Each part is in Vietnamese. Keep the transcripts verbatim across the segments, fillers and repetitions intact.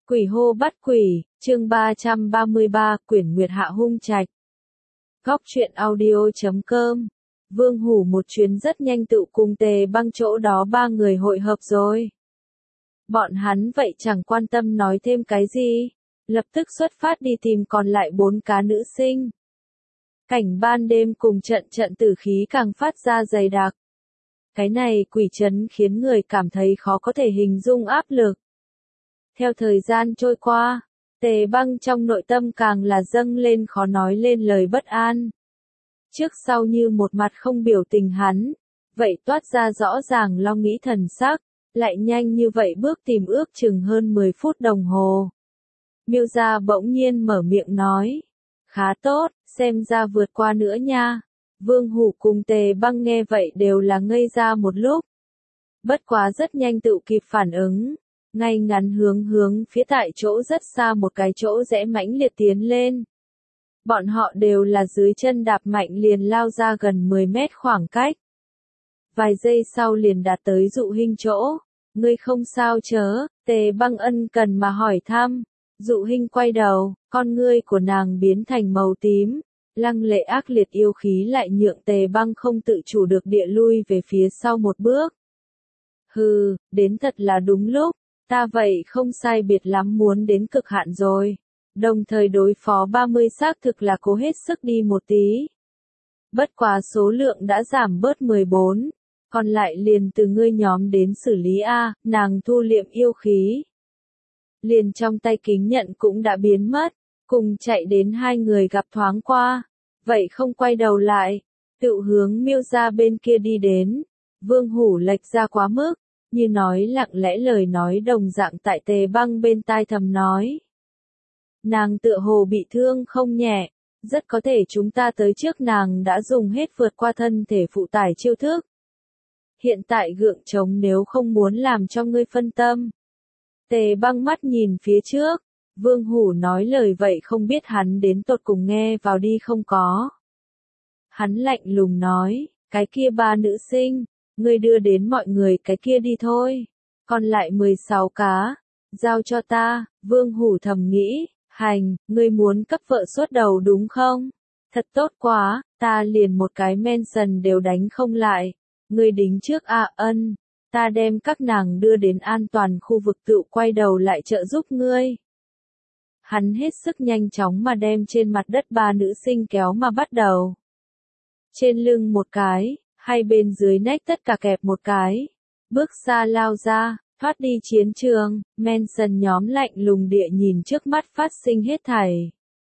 Quỷ hô bắt quỷ, chương ba trăm ba mươi ba, quyển Nguyệt Hạ hung trạch. Góc truyện audio chấm com. Vương Hủ một chuyến rất nhanh tự cùng Tề Băng chỗ đó ba người hội hợp rồi. Bọn hắn vậy chẳng quan tâm nói thêm cái gì, lập tức xuất phát đi tìm còn lại bốn cá nữ sinh. Cảnh ban đêm cùng trận trận tử khí càng phát ra dày đặc. Cái này quỷ trấn khiến người cảm thấy khó có thể hình dung áp lực. Theo thời gian trôi qua, Tề Băng trong nội tâm càng là dâng lên khó nói lên lời bất an. Trước sau như một mặt không biểu tình hắn, vậy toát ra rõ ràng lo nghĩ thần sắc, lại nhanh như vậy bước tìm ước chừng hơn mười phút đồng hồ. Miêu Gia bỗng nhiên mở miệng nói, khá tốt, xem ra vượt qua nữa nha. Vương Hủ cùng Tề Băng nghe vậy đều là ngây ra một lúc. Bất quá rất nhanh tự kịp phản ứng. Ngay ngắn hướng hướng phía tại chỗ rất xa một cái chỗ rẽ mãnh liệt tiến lên. Bọn họ đều là dưới chân đạp mạnh liền lao ra gần mười mét khoảng cách. Vài giây sau liền đạt tới Dụ Hinh chỗ. Ngươi không sao chớ, Tề Băng ân cần mà hỏi thăm. Dụ Hinh quay đầu, con ngươi của nàng biến thành màu tím. Lăng lệ ác liệt yêu khí lại nhượng Tề Băng không tự chủ được địa lui về phía sau một bước. Hừ, đến thật là đúng lúc. Ta vậy không sai biệt lắm muốn đến cực hạn rồi. Đồng thời đối phó ba mươi xác thực là cố hết sức đi một tí. Bất quá số lượng đã giảm bớt mười bốn. Còn lại liền từ ngươi nhóm đến xử lý A, nàng thu liệm yêu khí. Liền trong tay kính nhận cũng đã biến mất. Cùng chạy đến hai người gặp thoáng qua. Vậy không quay đầu lại. Tự hướng Miêu Gia bên kia đi đến. Vương Hủ lệch ra quá mức. Như nói lặng lẽ lời nói đồng dạng tại Tề Băng bên tai thầm nói. Nàng tựa hồ bị thương không nhẹ, rất có thể chúng ta tới trước nàng đã dùng hết vượt qua thân thể phụ tải chiêu thức. Hiện tại gượng chống nếu không muốn làm cho ngươi phân tâm. Tề Băng mắt nhìn phía trước, Vương Hủ nói lời vậy không biết hắn đến tột cùng nghe vào đi không có. Hắn lạnh lùng nói, cái kia ba nữ sinh. Ngươi đưa đến mọi người cái kia đi thôi. Còn lại mười sáu cá. Giao cho ta, Vương Hủ thầm nghĩ. Hành, ngươi muốn cấp vợ suốt đầu đúng không? Thật tốt quá, ta liền một cái mention đều đánh không lại. Ngươi đính trước à ân. Ta đem các nàng đưa đến an toàn khu vực tự quay đầu lại trợ giúp ngươi. Hắn hết sức nhanh chóng mà đem trên mặt đất ba nữ sinh kéo mà bắt đầu. Trên lưng một cái. Hai bên dưới nách tất cả kẹp một cái. Bước xa lao ra, thoát đi chiến trường, Manson nhóm lạnh lùng địa nhìn trước mắt phát sinh hết thảy.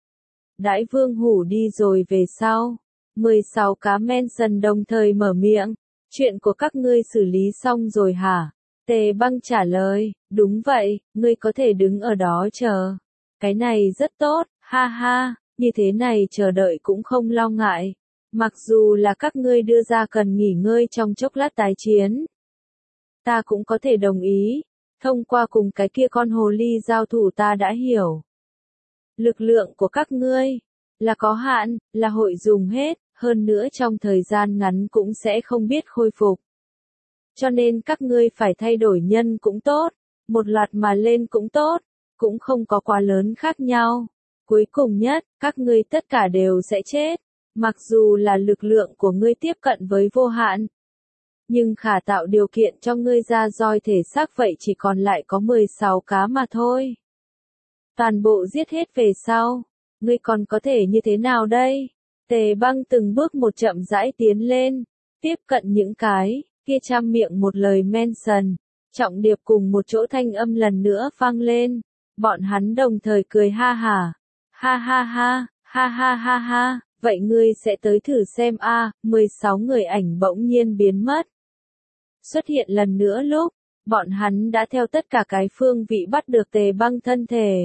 Đãi Vương Hủ đi rồi về sau. mười sáu cá Manson đồng thời mở miệng. Chuyện của các ngươi xử lý xong rồi hả? Tề Băng trả lời, đúng vậy, ngươi có thể đứng ở đó chờ. Cái này rất tốt, ha ha, như thế này chờ đợi cũng không lo ngại. Mặc dù là các ngươi đưa ra cần nghỉ ngơi trong chốc lát tái chiến. Ta cũng có thể đồng ý. Thông qua cùng cái kia con hồ ly giao thủ ta đã hiểu. Lực lượng của các ngươi là có hạn, là hội dùng hết, hơn nữa trong thời gian ngắn cũng sẽ không biết khôi phục. Cho nên các ngươi phải thay đổi nhân cũng tốt, một loạt mà lên cũng tốt, cũng không có quá lớn khác nhau. Cuối cùng nhất, các ngươi tất cả đều sẽ chết. Mặc dù là lực lượng của ngươi tiếp cận với vô hạn, nhưng khả tạo điều kiện cho ngươi ra roi thể xác vậy chỉ còn lại có mười sáu cá mà thôi. Toàn bộ giết hết về sau, ngươi còn có thể như thế nào đây? Tề Băng từng bước một chậm rãi tiến lên, tiếp cận những cái, kia trăm miệng một lời mention, trọng điệp cùng một chỗ thanh âm lần nữa vang lên, bọn hắn đồng thời cười ha hả, ha ha ha, ha ha ha ha. Vậy ngươi sẽ tới thử xem a, à, mười sáu người ảnh bỗng nhiên biến mất. Xuất hiện lần nữa lúc, bọn hắn đã theo tất cả cái phương vị bắt được Tề Băng thân thể.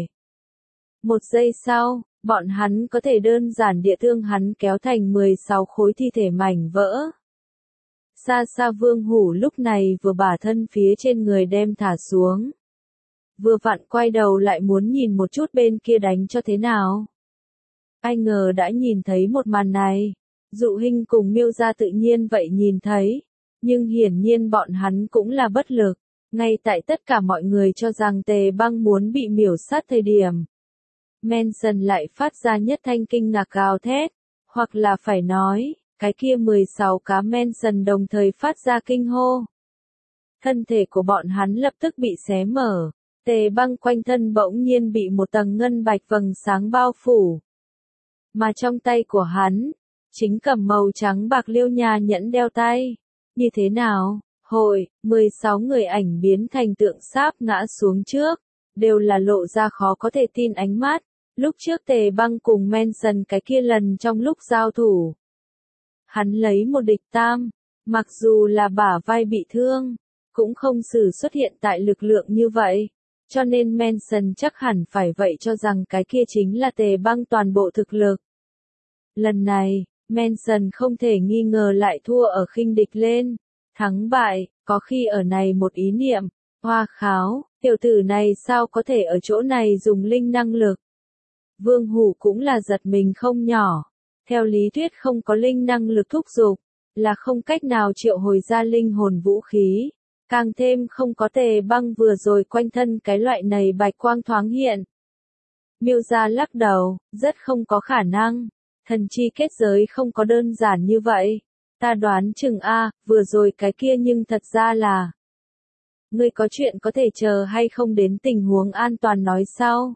Một giây sau, bọn hắn có thể đơn giản địa thương hắn kéo thành mười sáu khối thi thể mảnh vỡ. Xa xa Vương Hủ lúc này vừa bả thân phía trên người đem thả xuống. Vừa vặn quay đầu lại muốn nhìn một chút bên kia đánh cho thế nào. Ai ngờ đã nhìn thấy một màn này, Dụ Hinh cùng Miêu Gia tự nhiên vậy nhìn thấy, nhưng hiển nhiên bọn hắn cũng là bất lực, Ngay tại tất cả mọi người cho rằng Tề Băng muốn bị miểu sát thời điểm, Manson lại phát ra nhất thanh kinh ngạc gào thét, hoặc là phải nói, cái kia mười sáu cá Manson đồng thời phát ra kinh hô. Thân thể của bọn hắn lập tức bị xé mở, Tề Băng quanh thân bỗng nhiên bị một tầng ngân bạch vầng sáng bao phủ. Mà trong tay của hắn, chính cầm màu trắng bạc liêu nha nhẫn đeo tay. Như thế nào? Hội, mười sáu người ảnh biến thành tượng sáp ngã xuống trước, đều là lộ ra khó có thể tin ánh mắt. Lúc trước Tề Băng cùng Manson cái kia lần trong lúc giao thủ, hắn lấy một địch tam, mặc dù là bả vai bị thương, cũng không sử xuất hiện tại lực lượng như vậy, cho nên Manson chắc hẳn phải vậy cho rằng cái kia chính là Tề Băng toàn bộ thực lực. Lần này, Manson không thể nghi ngờ lại thua ở khinh địch lên, thắng bại, có khi ở này một ý niệm, hoa kháo, tiểu tử này sao có thể ở chỗ này dùng linh năng lực. Vương Hủ cũng là giật mình không nhỏ, theo lý thuyết không có linh năng lực thúc giục, là không cách nào triệu hồi ra linh hồn vũ khí, càng thêm không có Tề Băng vừa rồi quanh thân cái loại này bạch quang thoáng hiện. Miêu Gia lắc đầu, rất không có khả năng, thần chi kết giới không có đơn giản như vậy, ta đoán chừng a, vừa rồi cái kia nhưng thật ra là. Ngươi có chuyện có thể chờ hay không đến tình huống an toàn nói sau.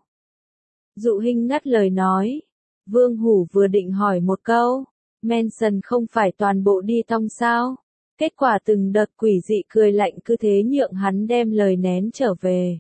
Dụ Hinh ngắt lời nói. Vương Hủ vừa định hỏi một câu, Manson không phải toàn bộ đi tong sao? Kết quả từng đợt quỷ dị cười lạnh cứ thế nhượng hắn đem lời nén trở về.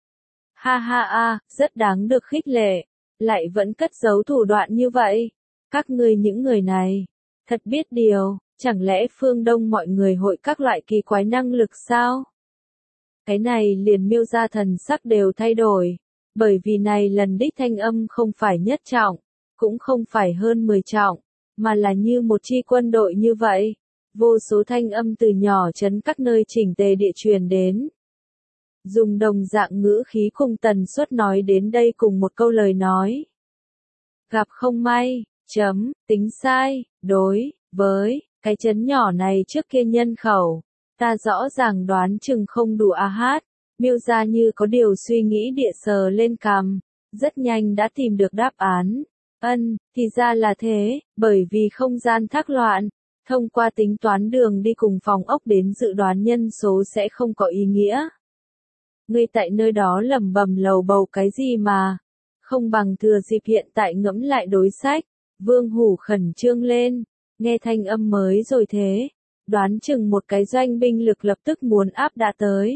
Ha ha a, rất đáng được khích lệ, lại vẫn cất giấu thủ đoạn như vậy. Các ngươi những người này, thật biết điều, chẳng lẽ phương Đông mọi người hội các loại kỳ quái năng lực sao? Cái này liền Miêu Gia thần sắc đều thay đổi. Bởi vì này lần đích thanh âm không phải nhất trọng, cũng không phải hơn mười trọng, mà là như một chi quân đội như vậy. Vô số thanh âm từ nhỏ chấn các nơi chỉnh tề địa truyền đến. Dùng đồng dạng ngữ khí cùng tần suất nói đến đây cùng một câu lời nói. Gặp không may, chấm, tính sai, đối, với, cái chấn nhỏ này trước kia nhân khẩu, ta rõ ràng đoán chừng không đủ a hát. Miêu Gia như có điều suy nghĩ địa sờ lên cằm, rất nhanh đã tìm được đáp án. Ân, thì ra là thế, bởi vì không gian thác loạn, thông qua tính toán đường đi cùng phòng ốc đến dự đoán nhân số sẽ không có ý nghĩa. Ngươi tại nơi đó lẩm bẩm lầu bầu cái gì mà, không bằng thừa dịp hiện tại ngẫm lại đối sách. Vương Hủ khẩn trương lên, nghe thanh âm mới rồi thế, đoán chừng một cái doanh binh lực lập tức muốn áp đã tới.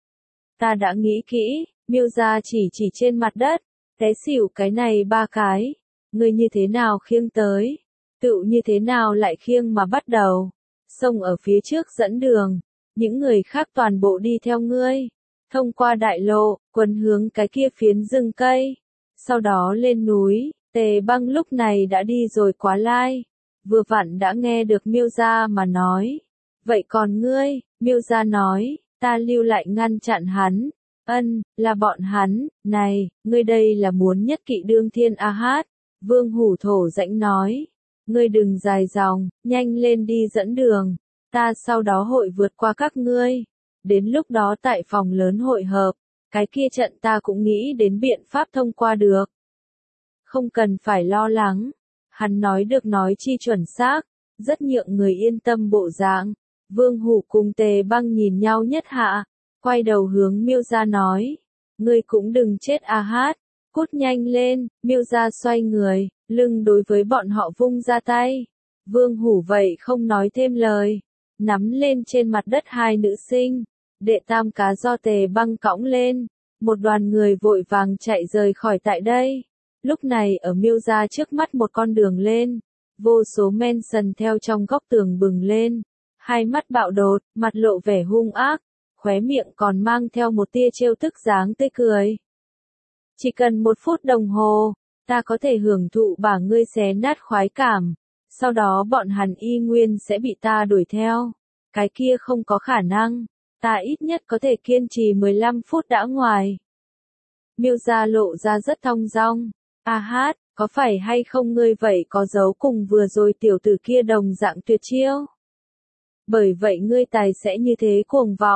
Ta đã nghĩ kỹ, Miêu Gia chỉ chỉ trên mặt đất, té xỉu cái này ba cái, ngươi như thế nào khiêng tới, tự như thế nào lại khiêng mà bắt đầu, xông ở phía trước dẫn đường, những người khác toàn bộ đi theo ngươi, thông qua đại lộ, quần hướng cái kia phiến rừng cây, sau đó lên núi. Tề Băng lúc này đã đi rồi quá lai, vừa vặn đã nghe được Miêu Gia mà nói, vậy còn ngươi, Miêu Gia nói. Ta lưu lại ngăn chặn hắn. Ân, là bọn hắn, này, ngươi đây là muốn nhất kỵ đương thiên a hát. Vương Hủ thổ rãnh nói. Ngươi đừng dài dòng, nhanh lên đi dẫn đường. Ta sau đó hội vượt qua các ngươi. Đến lúc đó tại phòng lớn hội hợp, cái kia trận ta cũng nghĩ đến biện pháp thông qua được. Không cần phải lo lắng. Hắn nói được nói chi chuẩn xác, rất nhượng người yên tâm bộ dạng. Vương Hủ cùng Tề Băng nhìn nhau nhất hạ, quay đầu hướng Miêu Gia nói, ngươi cũng đừng chết a hát, cút nhanh lên. Miêu Gia xoay người, lưng đối với bọn họ vung ra tay. Vương Hủ vậy không nói thêm lời, nắm lên trên mặt đất hai nữ sinh, đệ tam cá do Tề Băng cõng lên, một đoàn người vội vàng chạy rời khỏi tại đây. Lúc này ở Miêu Gia trước mắt một con đường lên, vô số Manson theo trong góc tường bừng lên. Hai mắt bạo đột, mặt lộ vẻ hung ác, khóe miệng còn mang theo một tia trêu tức dáng tươi cười. Chỉ cần một phút đồng hồ, ta có thể hưởng thụ bả ngươi xé nát khoái cảm, sau đó bọn hắn y nguyên sẽ bị ta đuổi theo. Cái kia không có khả năng, ta ít nhất có thể kiên trì mười lăm phút đã ngoài. Miêu Gia lộ ra rất thong dong. A hát, có phải hay không ngươi vậy có giấu cùng vừa rồi tiểu tử kia đồng dạng tuyệt chiêu? Bởi vậy ngươi tài sẽ như thế cuồng vọng,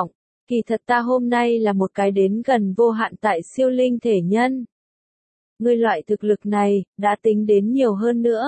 Kỳ thật ta hôm nay là một cái đến gần vô hạn tại siêu linh thể nhân. Ngươi loại thực lực này, đã tính đến nhiều hơn nữa.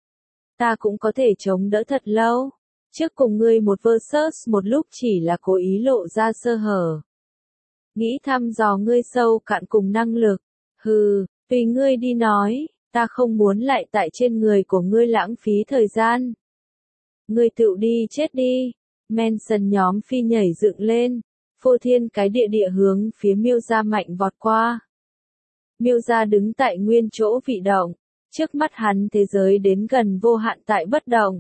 Ta cũng có thể chống đỡ thật lâu. Trước cùng ngươi một versus một lúc chỉ là cố ý lộ ra sơ hở. Nghĩ thăm dò ngươi sâu cạn cùng năng lực. Hừ, tùy ngươi đi nói, ta không muốn lại tại trên người của ngươi lãng phí thời gian. Ngươi tự đi chết đi. Manson nhóm phi nhảy dựng lên, phô thiên cái địa địa hướng phía Miêu Gia mạnh vọt qua. Miêu Gia đứng tại nguyên chỗ vị động, trước mắt hắn thế giới đến gần vô hạn tại bất động.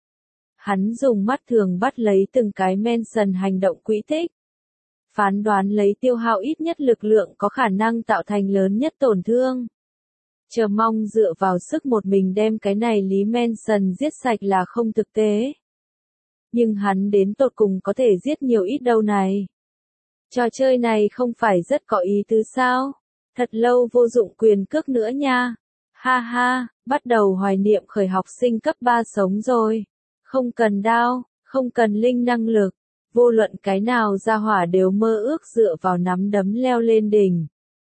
Hắn dùng mắt thường bắt lấy từng cái Manson hành động quỹ tích. Phán đoán lấy tiêu hao ít nhất lực lượng có khả năng tạo thành lớn nhất tổn thương. Chờ mong dựa vào sức một mình đem cái này Lý Manson giết sạch là không thực tế. Nhưng hắn đến tột cùng có thể giết nhiều ít đâu này. Trò chơi này không phải rất có ý tứ sao? Thật lâu vô dụng quyền cước nữa nha. Ha ha, bắt đầu hoài niệm khởi học sinh cấp ba sống rồi. Không cần đao, không cần linh năng lực. Vô luận cái nào ra hỏa đều mơ ước dựa vào nắm đấm leo lên đỉnh.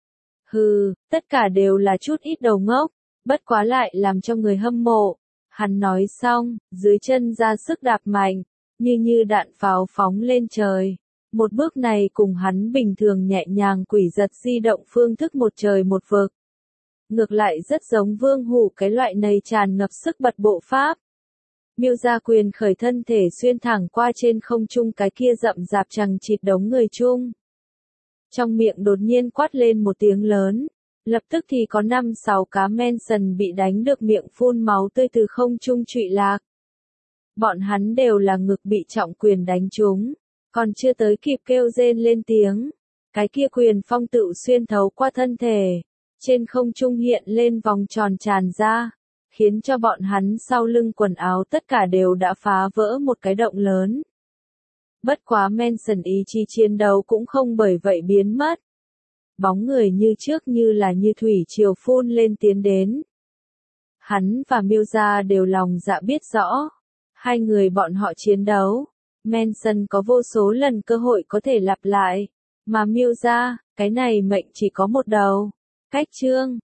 Hừ, tất cả đều là chút ít đầu ngốc, bất quá lại làm cho người hâm mộ. Hắn nói xong, dưới chân ra sức đạp mạnh, như như đạn pháo phóng lên trời. Một bước này cùng hắn bình thường nhẹ nhàng quỷ giật di động phương thức một trời một vực. Ngược lại rất giống Vương Hủ cái loại này tràn ngập sức bật bộ pháp. Miêu Gia quyền khởi thân thể xuyên thẳng qua trên không trung cái kia rậm rạp chằng chịt đống người chung. Trong miệng đột nhiên quát lên một tiếng lớn, lập tức thì có năm sáu cá Manson bị đánh được miệng phun máu tươi từ không trung trụy lạc. Bọn hắn đều là ngực bị trọng quyền đánh trúng, còn chưa tới kịp kêu rên lên tiếng. Cái kia quyền phong tự xuyên thấu qua thân thể, trên không trung hiện lên vòng tròn tràn ra, khiến cho bọn hắn sau lưng quần áo tất cả đều đã phá vỡ một cái động lớn. Bất quá Manson ý chí chiến đấu cũng không bởi vậy biến mất. Bóng người như trước như là như thủy triều phun lên tiến đến. Hắn và Miêu Gia đều lòng dạ biết rõ. Hai người bọn họ chiến đấu. Manson có vô số lần cơ hội có thể lặp lại. Mà Miêu Gia, cái này mệnh chỉ có một đầu. Cách chương.